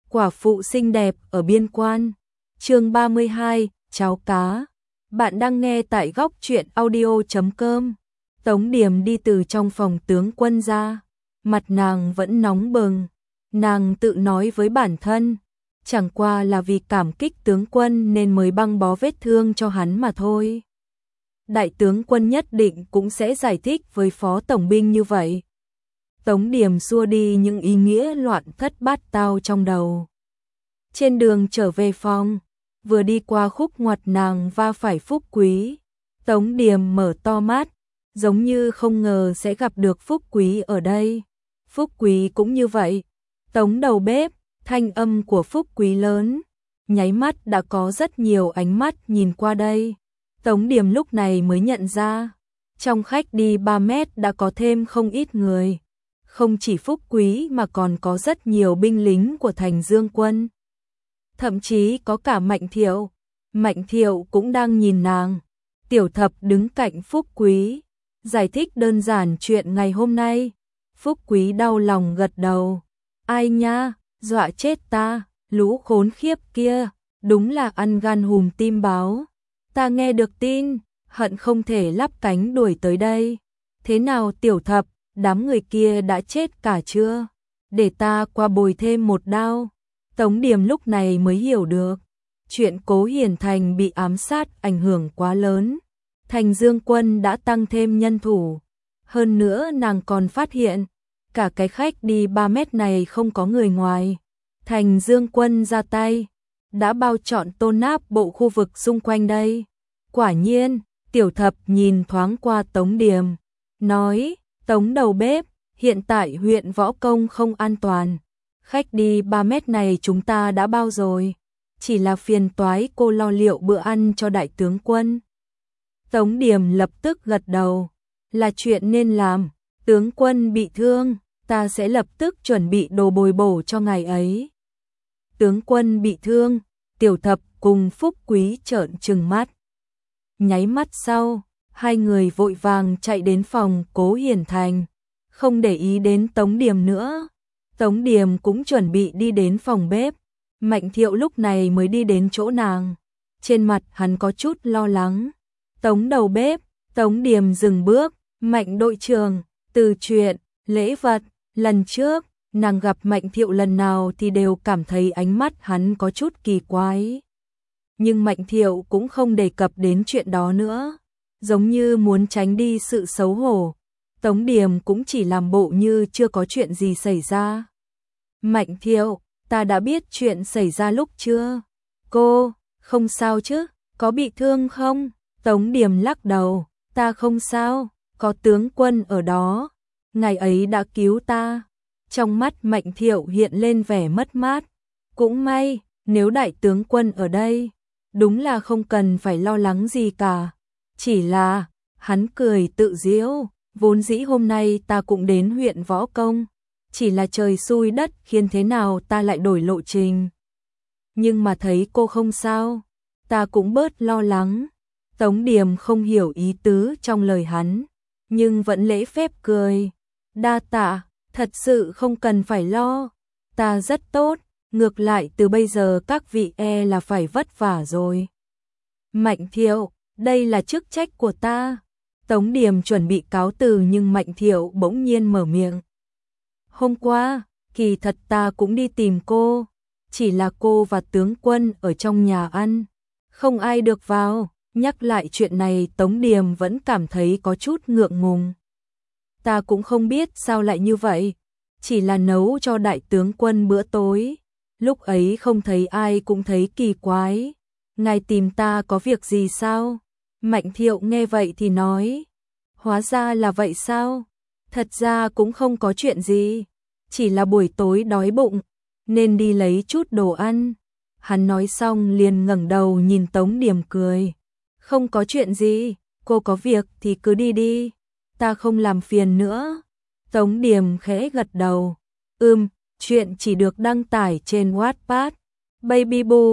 Quả phụ xinh đẹp ở biên quan. Chương 32, cháo cá. Bạn đang nghe tại góc truyện audio.com. Tống Điềm đi từ trong phòng tướng quân ra, mặt nàng vẫn nóng bừng. Nàng tự nói với bản thân, chẳng qua là vì cảm kích tướng quân nên mới băng bó vết thương cho hắn mà thôi. Đại tướng quân nhất định cũng sẽ giải thích với phó tổng binh như vậy. Tống Điềm xua đi những ý nghĩa loạn thất bát tao trong đầu. Trên đường trở về phòng, vừa đi qua khúc ngoặt nàng va phải Phúc Quý. Tống Điềm mở to mắt, giống như không ngờ sẽ gặp được Phúc Quý ở đây. Phúc Quý cũng như vậy. Tống đầu bếp, thanh âm của Phúc Quý lớn, nháy mắt đã có rất nhiều ánh mắt nhìn qua đây. Tống Điềm lúc này mới nhận ra, trong khách đi 3 mét đã có thêm không ít người. Không chỉ Phúc Quý mà còn có rất nhiều binh lính của thành Dương quân. Thậm chí có cả Mạnh Thiệu. Mạnh Thiệu cũng đang nhìn nàng. Tiểu Thập đứng cạnh Phúc Quý, giải thích đơn giản chuyện ngày hôm nay. Phúc Quý đau lòng gật đầu. Ai nha, dọa chết ta, lũ khốn khiếp kia, đúng là ăn gan hùm tim báo. Ta nghe được tin, hận không thể lắp cánh đuổi tới đây. Thế nào Tiểu Thập, đám người kia đã chết cả chưa? Để ta qua bồi thêm một đao. Tống Điềm lúc này mới hiểu được, chuyện Cố Hiển Thành bị ám sát ảnh hưởng quá lớn. Thành Dương quân đã tăng thêm nhân thủ. Hơn nữa nàng còn phát hiện, cả cái khách đi 3 mét này không có người ngoài. Thành Dương quân ra tay, đã bao trọn tôn áp bộ khu vực xung quanh đây. Quả nhiên, Tiểu Thập nhìn thoáng qua Tống Điềm, nói, Tống đầu bếp, hiện tại huyện Võ Công không an toàn. Khách đi 3 mét này chúng ta đã bao rồi. Chỉ là phiền toái cô lo liệu bữa ăn cho đại tướng quân. Tống Điềm lập tức gật đầu. Là chuyện nên làm. Tướng quân bị thương, ta sẽ lập tức chuẩn bị đồ bồi bổ cho ngày ấy. Tướng quân bị thương, Tiểu Thập cùng Phúc Quý trợn trừng mắt. Nháy mắt sau, hai người vội vàng chạy đến phòng Cố Hiển Thành, không để ý đến Tống Điềm nữa. Tống Điềm cũng chuẩn bị đi đến phòng bếp. Mạnh Thiệu lúc này mới đi đến chỗ nàng. Trên mặt hắn có chút lo lắng. Tống đầu bếp, Tống Điềm dừng bước. Mạnh đội trưởng, từ chuyện, lễ vật, lần trước, nàng gặp Mạnh Thiệu lần nào thì đều cảm thấy ánh mắt hắn có chút kỳ quái. Nhưng Mạnh Thiệu cũng không đề cập đến chuyện đó nữa, giống như muốn tránh đi sự xấu hổ. Tống Điềm cũng chỉ làm bộ như chưa có chuyện gì xảy ra. Mạnh Thiệu, ta đã biết chuyện xảy ra lúc chưa? Cô, không sao chứ, có bị thương không? Tống Điềm lắc đầu, ta không sao, có tướng quân ở đó, ngày ấy đã cứu ta. Trong mắt Mạnh Thiệu hiện lên vẻ mất mát. Cũng may, nếu đại tướng quân ở đây, đúng là không cần phải lo lắng gì cả. Chỉ là, hắn cười tự giễu, vốn dĩ hôm nay ta cũng đến huyện Võ Công. Chỉ là trời xui đất khiến thế nào ta lại đổi lộ trình. Nhưng mà thấy cô không sao, ta cũng bớt lo lắng. Tống Điềm không hiểu ý tứ trong lời hắn, nhưng vẫn lễ phép cười. Đa tạ, thật sự không cần phải lo. Ta rất tốt, ngược lại từ bây giờ các vị là phải vất vả rồi. Mạnh Thiệu, đây là chức trách của ta. Tống Điềm chuẩn bị cáo từ nhưng Mạnh Thiệu bỗng nhiên mở miệng. Hôm qua, kỳ thật ta cũng đi tìm cô, chỉ là cô và tướng quân ở trong nhà ăn, không ai được vào. Nhắc lại chuyện này Tống Điềm vẫn cảm thấy có chút ngượng ngùng. Ta cũng không biết sao lại như vậy, chỉ là nấu cho đại tướng quân bữa tối. Lúc ấy không thấy ai cũng thấy kỳ quái. Ngài tìm ta có việc gì sao? Mạnh Thiệu nghe vậy thì nói. Hóa ra là vậy sao? Thật ra cũng không có chuyện gì, chỉ là buổi tối đói bụng, nên đi lấy chút đồ ăn. Hắn nói xong liền ngẩng đầu nhìn Tống Điềm cười. Không có chuyện gì, cô có việc thì cứ đi đi, ta không làm phiền nữa. Tống Điềm khẽ gật đầu. Chuyện chỉ được đăng tải trên Wattpad, Babyboo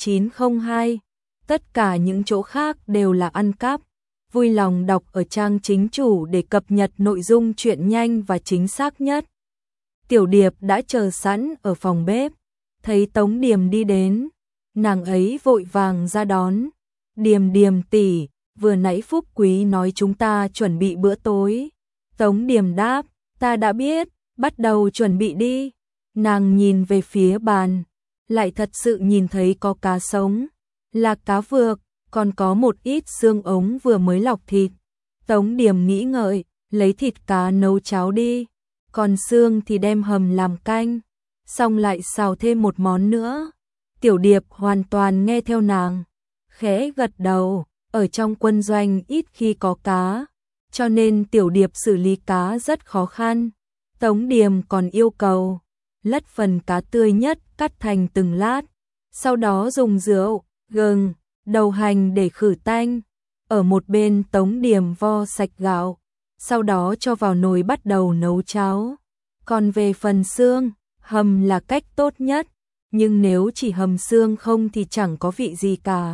0902. Tất cả những chỗ khác đều là ăn cắp. Vui lòng đọc ở trang chính chủ để cập nhật nội dung truyện nhanh và chính xác nhất. Tiểu Điệp đã chờ sẵn ở phòng bếp. thấy Tống Điềm đi đến, nàng ấy vội vàng ra đón. Điềm Điềm tỷ, vừa nãy Phúc Quý nói chúng ta chuẩn bị bữa tối. Tống Điềm đáp, ta đã biết, bắt đầu chuẩn bị đi. Nàng nhìn về phía bàn, lại thật sự nhìn thấy có cá sống, là cá vược, còn có một ít xương ống vừa mới lọc thịt. Tống Điềm nghĩ ngợi, lấy thịt cá nấu cháo đi, còn xương thì đem hầm làm canh, xong lại xào thêm một món nữa. Tiểu Điệp hoàn toàn nghe theo nàng, khẽ gật đầu, ở trong quân doanh ít khi có cá, cho nên Tiểu Điệp xử lý cá rất khó khăn. Tống Điềm còn yêu cầu lất phần cá tươi nhất cắt thành từng lát, sau đó dùng rượu, gừng, đầu hành để khử tanh. Ở một bên Tống Điềm vo sạch gạo, sau đó cho vào nồi bắt đầu nấu cháo. Còn về phần xương, hầm là cách tốt nhất, nhưng nếu chỉ hầm xương không thì chẳng có vị gì cả.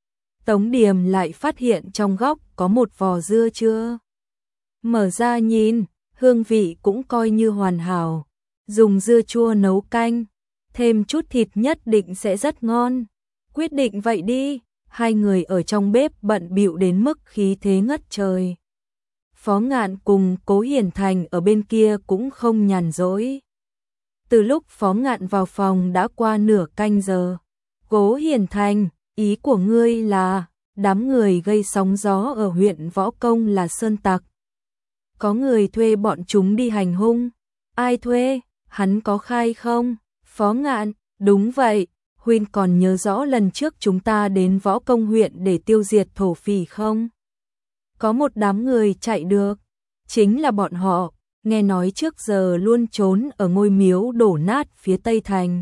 Tống Điềm lại phát hiện trong góc có một vò dưa chưa mở ra nhìn, hương vị cũng coi như hoàn hảo. Dùng dưa chua nấu canh, thêm chút thịt nhất định sẽ rất ngon. Quyết định vậy đi, hai người ở trong bếp bận bịu đến mức khí thế ngất trời. Phó Ngạn cùng Cố Hiển Thành ở bên kia cũng không nhàn rỗi. Từ lúc Phó Ngạn vào phòng đã qua nửa canh giờ. Cố Hiển Thành, ý của ngươi là đám người gây sóng gió ở huyện Võ Công là sơn tặc. Có người thuê bọn chúng đi hành hung. Ai thuê? Hắn có khai không? Phó Ngạn, đúng vậy, huynh còn nhớ rõ lần trước chúng ta đến Võ Công huyện để tiêu diệt thổ phỉ không? Có một đám người chạy được, chính là bọn họ, nghe nói trước giờ luôn trốn ở ngôi miếu đổ nát phía Tây Thành.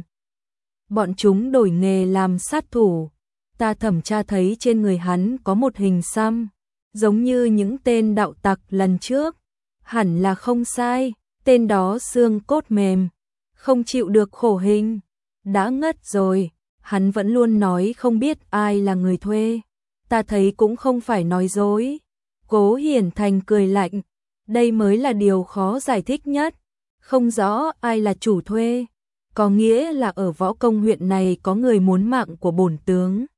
Bọn chúng đổi nghề làm sát thủ, ta thẩm tra thấy trên người hắn có một hình xăm, giống như những tên đạo tặc lần trước, hẳn là không sai. Tên đó xương cốt mềm, không chịu được khổ hình, đã ngất rồi, hắn vẫn luôn nói không biết ai là người thuê. Ta thấy cũng không phải nói dối. Cố Hiển Thành cười lạnh, đây mới là điều khó giải thích nhất. Không rõ ai là chủ thuê, có nghĩa là ở Võ Công huyện này có người muốn mạng của bổn tướng.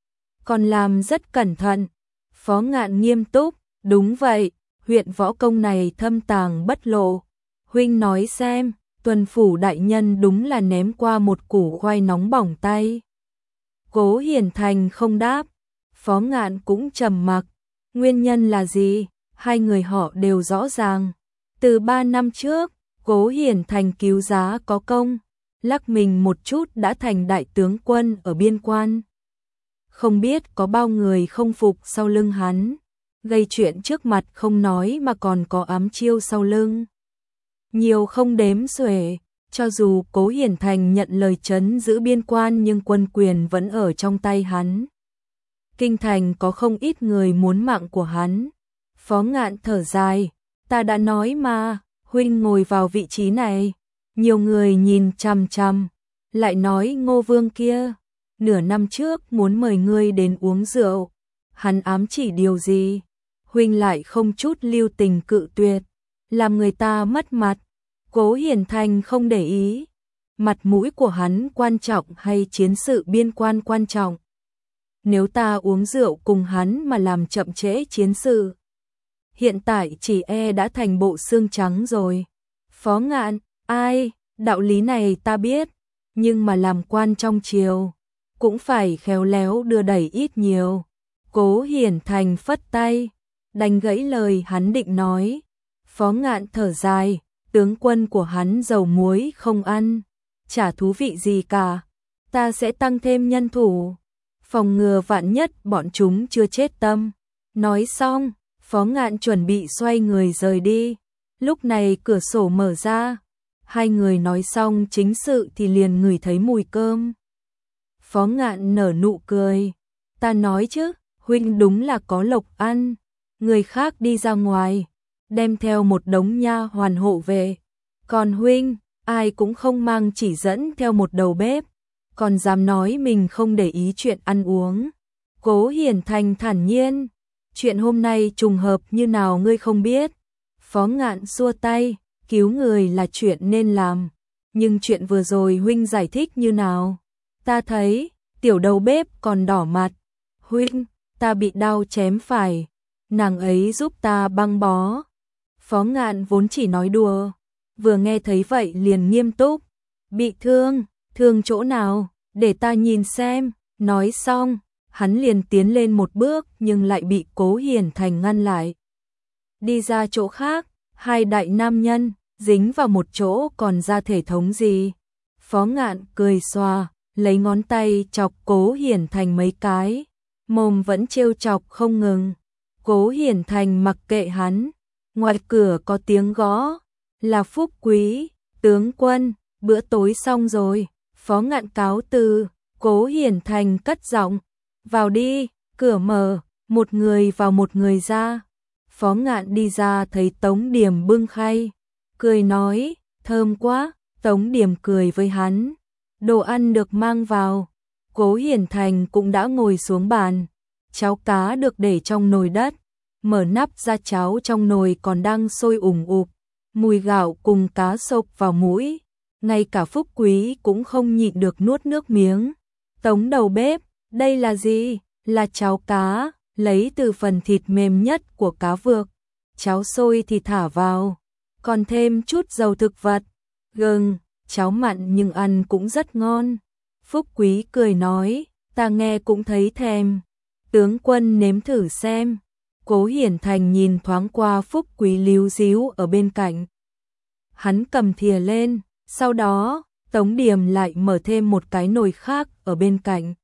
Còn làm rất cẩn thận. Phó Ngạn nghiêm túc, đúng vậy, huyện Võ Công này thâm tàng bất lộ. Huynh nói xem, tuần phủ đại nhân đúng là ném qua một củ khoai nóng bỏng tay. Cố Hiển Thành không đáp, Phó Ngạn cũng trầm mặc. Nguyên nhân là gì? Hai người họ đều rõ ràng. Từ 3 năm trước, Cố Hiển Thành cứu giá có công, lắc mình một chút đã thành đại tướng quân ở biên quan. Không biết có bao người không phục sau lưng hắn, gây chuyện trước mặt không nói mà còn có ám chiêu sau lưng. Nhiều không đếm xuể, cho dù Cố Hiển Thành nhận lời trấn giữ biên quan nhưng quân quyền vẫn ở trong tay hắn. Kinh thành có không ít người muốn mạng của hắn. Phó Ngạn thở dài, ta đã nói mà, huynh ngồi vào vị trí này. Nhiều người nhìn chằm chằm, lại nói Ngô Vương kia, nửa năm trước muốn mời ngươi đến uống rượu. Hắn ám chỉ điều gì? Huynh lại không chút lưu tình cự tuyệt, làm người ta mất mặt. Cố Hiển Thành không để ý, mặt mũi của hắn quan trọng hay chiến sự biên quan quan trọng. Nếu ta uống rượu cùng hắn mà làm chậm trễ chiến sự, hiện tại chỉ đã thành bộ xương trắng rồi. Phó Ngạn, ai, đạo lý này ta biết, nhưng mà làm quan trong triều, cũng phải khéo léo đưa đẩy ít nhiều. Cố Hiển Thành phất tay, đánh gãy lời hắn định nói. Phó Ngạn thở dài, tướng quân của hắn dầu muối không ăn, chả thú vị gì cả. Ta sẽ tăng thêm nhân thủ, phòng ngừa vạn nhất bọn chúng chưa chết tâm. Nói xong, Phó Ngạn chuẩn bị xoay người rời đi. Lúc này cửa sổ mở ra, hai người nói xong chính sự thì liền ngửi thấy mùi cơm. Phó Ngạn nở nụ cười, ta nói chứ, huynh đúng là có lộc ăn. Người khác đi ra ngoài, đem theo một đống nha hoàn hộ về. Còn huynh, ai cũng không mang chỉ dẫn theo một đầu bếp, còn dám nói mình không để ý chuyện ăn uống. Cố Hiển Thành thản nhiên, chuyện hôm nay trùng hợp như nào ngươi không biết. Phó Ngạn xua tay, cứu người là chuyện nên làm, nhưng chuyện vừa rồi huynh giải thích như nào? Ta thấy, tiểu đầu bếp còn đỏ mặt. Huynh, ta bị đau chém phải, nàng ấy giúp ta băng bó. Phó Ngạn vốn chỉ nói đùa, vừa nghe thấy vậy liền nghiêm túc. Bị thương, thương chỗ nào, để ta nhìn xem. Nói xong, hắn liền tiến lên một bước nhưng lại bị Cố Hiển Thành ngăn lại. Đi ra chỗ khác, hai đại nam nhân, dính vào một chỗ còn ra thể thống gì. Phó Ngạn cười xòa, lấy ngón tay chọc Cố Hiển Thành mấy cái, mồm vẫn trêu chọc không ngừng. Cố Hiển Thành mặc kệ hắn, ngoài cửa có tiếng gõ, là Phúc Quý, tướng quân, bữa tối xong rồi. Phó Ngạn cáo từ, Cố Hiển Thành cất giọng, vào đi, cửa mở, một người vào một người ra. Phó Ngạn đi ra thấy Tống Điểm bưng khay, cười nói, thơm quá. Tống Điểm cười với hắn, đồ ăn được mang vào. Cố Hiển Thành cũng đã ngồi xuống bàn, cháo cá được để trong nồi đất, mở nắp ra cháo trong nồi còn đang sôi ủng ục, mùi gạo cùng cá xộc vào mũi, ngay cả Phúc Quý cũng không nhịn được nuốt nước miếng. Tống đầu bếp, đây là gì? Là cháo cá, lấy từ phần thịt mềm nhất của cá vược, cháo sôi thì thả vào, còn thêm chút dầu thực vật, gừng, cháo mặn nhưng ăn cũng rất ngon. Phúc Quý cười nói, ta nghe cũng thấy thèm, tướng quân nếm thử xem. Cố Hiển Thành nhìn thoáng qua Phúc Quý líu díu ở bên cạnh, hắn cầm thìa lên, sau đó Tống Điểm lại mở thêm một cái nồi khác ở bên cạnh.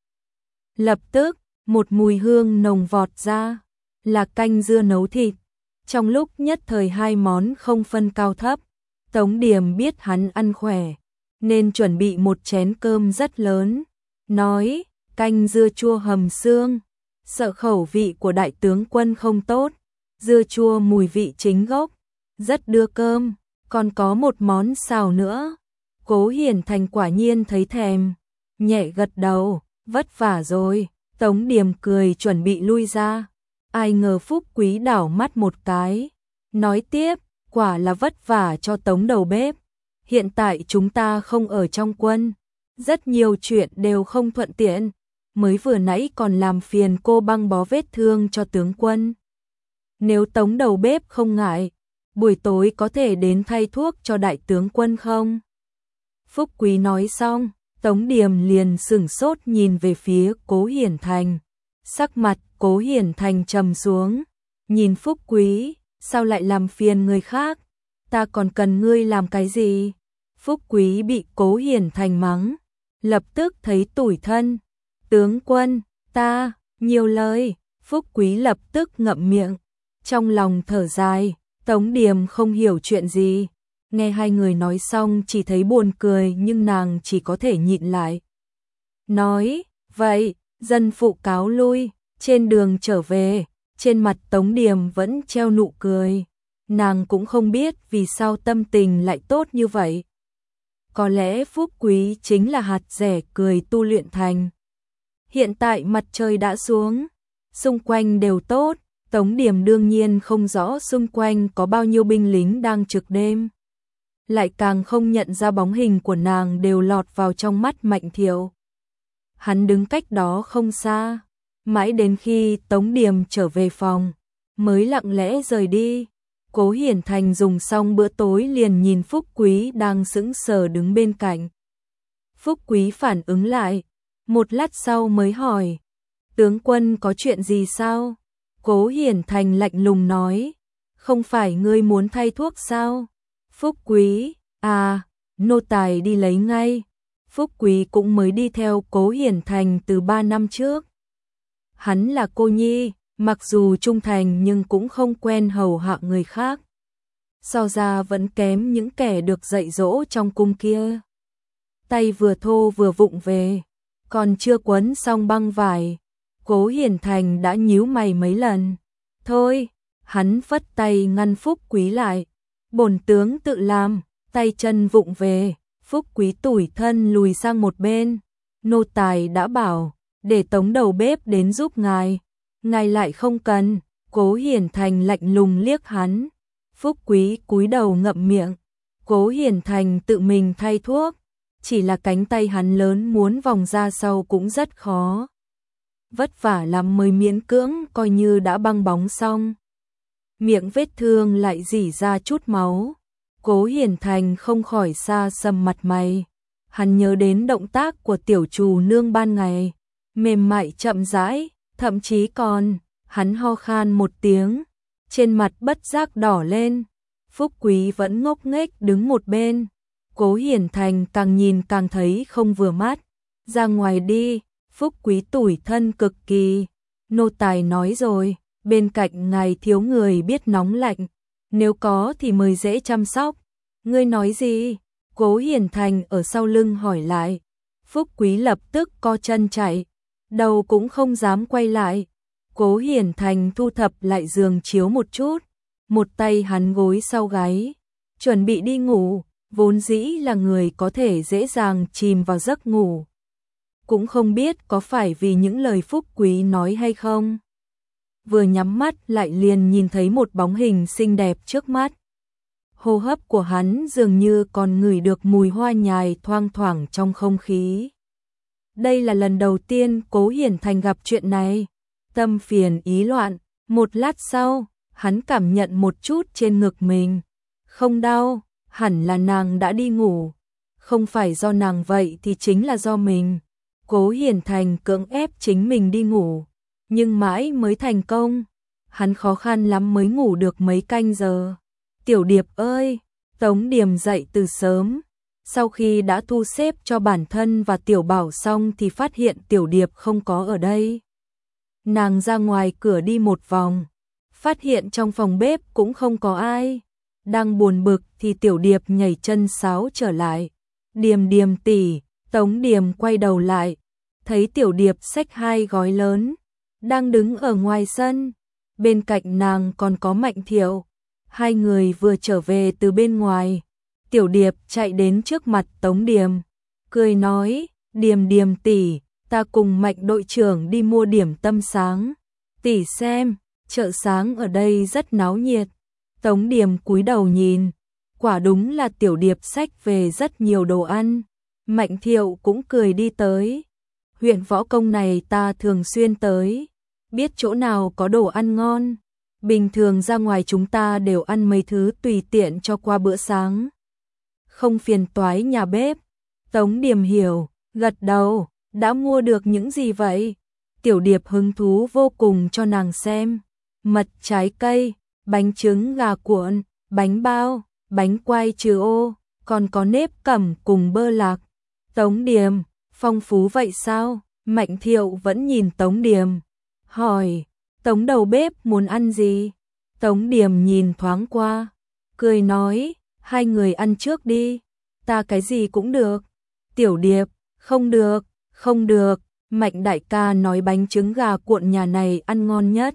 Lập tức, một mùi hương nồng vọt ra, là canh dưa nấu thịt. Trong lúc nhất thời hai món không phân cao thấp, Tống Điểm biết hắn ăn khỏe, nên chuẩn bị một chén cơm rất lớn, nói, canh dưa chua hầm xương, sợ khẩu vị của đại tướng quân không tốt, dưa chua mùi vị chính gốc, rất đưa cơm, còn có một món xào nữa. Cố Hiển Thành quả nhiên thấy thèm, nhẹ gật đầu, vất vả rồi. Tống Điểm cười chuẩn bị lui ra, ai ngờ Phúc Quý đảo mắt một cái, nói tiếp, quả là vất vả cho Tống đầu bếp. Hiện tại chúng ta không ở trong quân, rất nhiều chuyện đều không thuận tiện, mới vừa nãy còn làm phiền cô băng bó vết thương cho tướng quân. Nếu Tống đầu bếp không ngại, buổi tối có thể đến thay thuốc cho đại tướng quân không? Phúc Quý nói xong, Tống Điểm liền sửng sốt nhìn về phía Cố Hiển Thành. Sắc mặt Cố Hiển Thành trầm xuống, nhìn Phúc Quý, sao lại làm phiền người khác? Ta còn cần ngươi làm cái gì? Phúc Quý bị Cố Hiển Thành mắng, lập tức thấy tủi thân. Tướng quân, ta, nhiều lời. Phúc Quý lập tức ngậm miệng, trong lòng thở dài. Tống Điểm không hiểu chuyện gì, nghe hai người nói xong chỉ thấy buồn cười nhưng nàng chỉ có thể nhịn lại. Nói, vậy, dân phụ cáo lui. Trên đường trở về, trên mặt Tống Điểm vẫn treo nụ cười. Nàng cũng không biết vì sao tâm tình lại tốt như vậy. Có lẽ Phúc Quý chính là hạt rẻ cười tu luyện thành. Hiện tại mặt trời đã xuống, xung quanh đều tốt. Tống Điểm đương nhiên không rõ xung quanh có bao nhiêu binh lính đang trực đêm, lại càng không nhận ra bóng hình của nàng đều lọt vào trong mắt Mạnh Thiệu. Hắn đứng cách đó không xa, mãi đến khi Tống Điểm trở về phòng, mới lặng lẽ rời đi. Cố Hiển Thành dùng xong bữa tối liền nhìn Phúc Quý đang sững sờ đứng bên cạnh. Phúc Quý phản ứng lại, một lát sau mới hỏi, tướng quân có chuyện gì sao? Cố Hiển Thành lạnh lùng nói, không phải ngươi muốn thay thuốc sao? Phúc Quý, à, nô tài đi lấy ngay. Phúc Quý cũng mới đi theo Cố Hiển Thành từ 3 năm trước. Hắn là cô nhi, mặc dù trung thành nhưng cũng không quen hầu hạ người khác. So ra vẫn kém những kẻ được dạy dỗ trong cung kia. Tay vừa thô vừa vụng về, còn chưa quấn xong băng vải, Cố Hiển Thành đã nhíu mày mấy lần. Thôi, hắn phất tay ngăn Phúc Quý lại. Bổn tướng tự làm, tay chân vụng về. Phúc Quý tủi thân lùi sang một bên. Nô tài đã bảo, để Tống đầu bếp đến giúp ngài. Ngài lại không cần. Cố Hiển Thành lạnh lùng liếc hắn. Phúc Quý cúi đầu ngậm miệng. Cố Hiển Thành tự mình thay thuốc, chỉ là cánh tay hắn lớn muốn vòng ra sau cũng rất khó. Vất vả lắm mới miễn cưỡng coi như đã băng bóng xong. Miệng vết thương lại rỉ ra chút máu. Cố Hiển Thành không khỏi xa sầm mặt mày. Hắn nhớ đến động tác của tiểu trù nương ban ngày, mềm mại chậm rãi, thậm chí còn, hắn ho khan một tiếng, trên mặt bất giác đỏ lên. Phúc Quý vẫn ngốc nghếch đứng một bên. Cố Hiển Thành càng nhìn càng thấy không vừa mắt. Ra ngoài đi, Phúc Quý tủi thân cực kỳ. Nô tài nói rồi, bên cạnh ngài thiếu người biết nóng lạnh, nếu có thì mời dễ chăm sóc. Ngươi nói gì? Cố Hiển Thành ở sau lưng hỏi lại. Phúc Quý lập tức co chân chạy, đầu cũng không dám quay lại. Cố Hiển Thành thu thập lại giường chiếu một chút, một tay hắn gối sau gáy, chuẩn bị đi ngủ, vốn dĩ là người có thể dễ dàng chìm vào giấc ngủ. Cũng không biết có phải vì những lời Phúc Quý nói hay không. Vừa nhắm mắt lại liền nhìn thấy một bóng hình xinh đẹp trước mắt. Hô hấp của hắn dường như còn ngửi được mùi hoa nhài thoang thoảng trong không khí. Đây là lần đầu tiên Cố Hiển Thành gặp chuyện này. Tâm phiền ý loạn, một lát sau, hắn cảm nhận một chút trên ngực mình. Không đau, hẳn là nàng đã đi ngủ. Không phải do nàng vậy thì chính là do mình. Cố Hiển Thành cưỡng ép chính mình đi ngủ, nhưng mãi mới thành công. Hắn khó khăn lắm mới ngủ được mấy canh giờ. Tiểu Điệp ơi, Tống Điềm dậy từ sớm. Sau khi đã thu xếp cho bản thân và Tiểu Bảo xong thì phát hiện Tiểu Điệp không có ở đây. Nàng ra ngoài cửa đi một vòng, phát hiện trong phòng bếp cũng không có ai. Đang buồn bực thì Tiểu Điệp nhảy chân sáo trở lại. Điềm Điềm tỷ. Tống Điềm quay đầu lại, thấy Tiểu Điệp xách 2 gói lớn, đang đứng ở ngoài sân. Bên cạnh nàng còn có Mạnh Thiệu. Hai người vừa trở về từ bên ngoài. Tiểu Điệp chạy đến trước mặt Tống Điềm, cười nói, Điềm Điềm tỷ, ta cùng Mạnh đội trưởng đi mua điểm tâm sáng. Tỷ xem, chợ sáng ở đây rất náo nhiệt. Tống Điềm cúi đầu nhìn, quả đúng là Tiểu Điệp xách về rất nhiều đồ ăn. Mạnh Thiệu cũng cười đi tới. Huyện Võ Công này ta thường xuyên tới, biết chỗ nào có đồ ăn ngon. Bình thường ra ngoài chúng ta đều ăn mấy thứ tùy tiện cho qua bữa sáng, không phiền toái nhà bếp. Tống Điềm hiểu, gật đầu, đã mua được những gì vậy? Tiểu Điệp hứng thú vô cùng cho nàng xem. Mật trái cây, bánh trứng gà cuộn, bánh bao, bánh quai trừ ô, còn có nếp cẩm cùng bơ lạc. Tống Điềm, phong phú vậy sao? Mạnh Thiệu vẫn nhìn Tống Điềm, hỏi, Tống đầu bếp muốn ăn gì? Tống Điềm nhìn thoáng qua, cười nói, hai người ăn trước đi, ta cái gì cũng được. Tiểu Điệp, không được, không được, Mạnh đại ca nói bánh trứng gà cuộn nhà này ăn ngon nhất.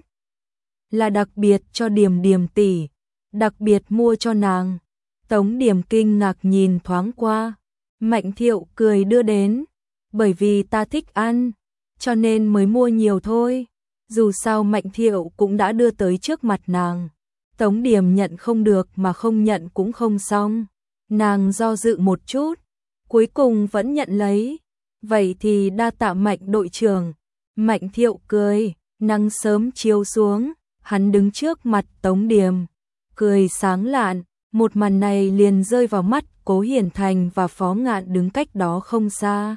Là đặc biệt cho Điềm Điềm tỷ, đặc biệt mua cho nàng. Tống Điềm kinh ngạc nhìn thoáng qua. Mạnh Thiệu cười đưa đến, bởi vì ta thích ăn, cho nên mới mua nhiều thôi. Dù sao Mạnh Thiệu cũng đã đưa tới trước mặt nàng. Tống Điềm nhận không được mà không nhận cũng không xong. Nàng do dự một chút, cuối cùng vẫn nhận lấy. Vậy thì đa tạ Mạnh đội trưởng. Mạnh Thiệu cười, nắng sớm chiếu xuống, hắn đứng trước mặt Tống Điềm, cười sáng lạn. Một màn này liền rơi vào mắt Cố Hiển Thành và Phó Ngạn đứng cách đó không xa.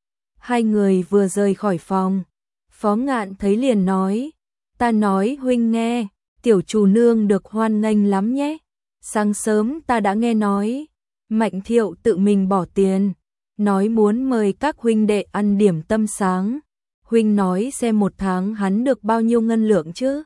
Hai người vừa rời khỏi phòng, Phó Ngạn thấy liền nói, ta nói huynh nghe, tiểu chủ nương được hoan nghênh lắm nhé. Sáng sớm ta đã nghe nói, Mạnh Thiệu tự mình bỏ tiền, nói muốn mời các huynh đệ ăn điểm tâm sáng. Huynh nói xem một tháng hắn được bao nhiêu ngân lượng chứ?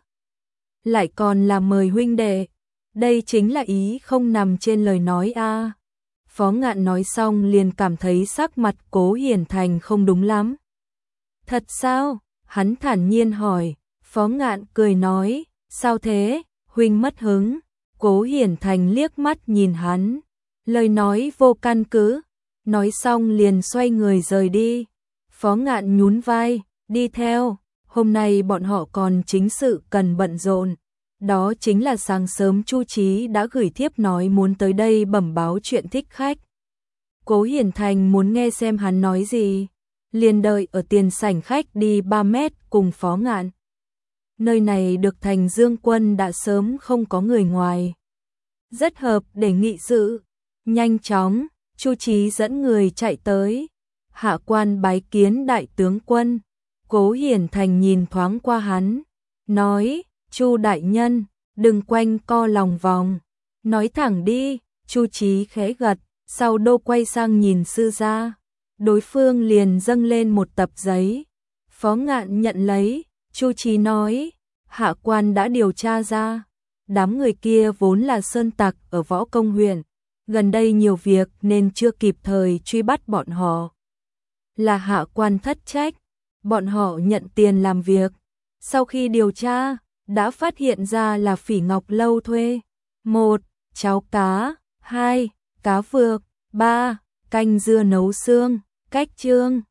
Lại còn là mời huynh đệ. Đây chính là ý không nằm trên lời nói a. Phó Ngạn nói xong liền cảm thấy sắc mặt Cố Hiển Thành không đúng lắm. Thật sao? Hắn thản nhiên hỏi. Phó Ngạn cười nói, sao thế? Huynh mất hứng. Cố Hiển Thành liếc mắt nhìn hắn, lời nói vô căn cứ. Nói xong liền xoay người rời đi. Phó Ngạn nhún vai, đi theo. Hôm nay bọn họ còn chính sự cần bận rộn. Đó chính là sáng sớm Chu Chí đã gửi thiếp nói muốn tới đây bẩm báo chuyện thích khách. Cố Hiển Thành muốn nghe xem hắn nói gì, liền đợi ở tiền sảnh khách đi 3 mét cùng Phó Ngạn. Nơi này được Thành Dương Quân đã sớm không có người ngoài, rất hợp để nghị sự. Nhanh chóng, Chu Chí dẫn người chạy tới, hạ quan bái kiến đại tướng quân. Cố Hiển Thành nhìn thoáng qua hắn, nói, Chu đại nhân, đừng quanh co lòng vòng, nói thẳng đi. Chu Chí khẽ gật, sau đô quay sang nhìn sư gia, đối phương liền dâng lên một tập giấy. Phó Ngạn nhận lấy, Chu Chí nói, hạ quan đã điều tra ra, đám người kia vốn là sơn tặc ở Võ Công huyện, gần đây nhiều việc nên chưa kịp thời truy bắt bọn họ. Là hạ quan thất trách, bọn họ nhận tiền làm việc, sau khi điều tra, đã phát hiện ra là Phỉ Ngọc Lâu thuê 1. Cháo cá, 2. Cá vược, 3. Canh dưa nấu xương, cách chương.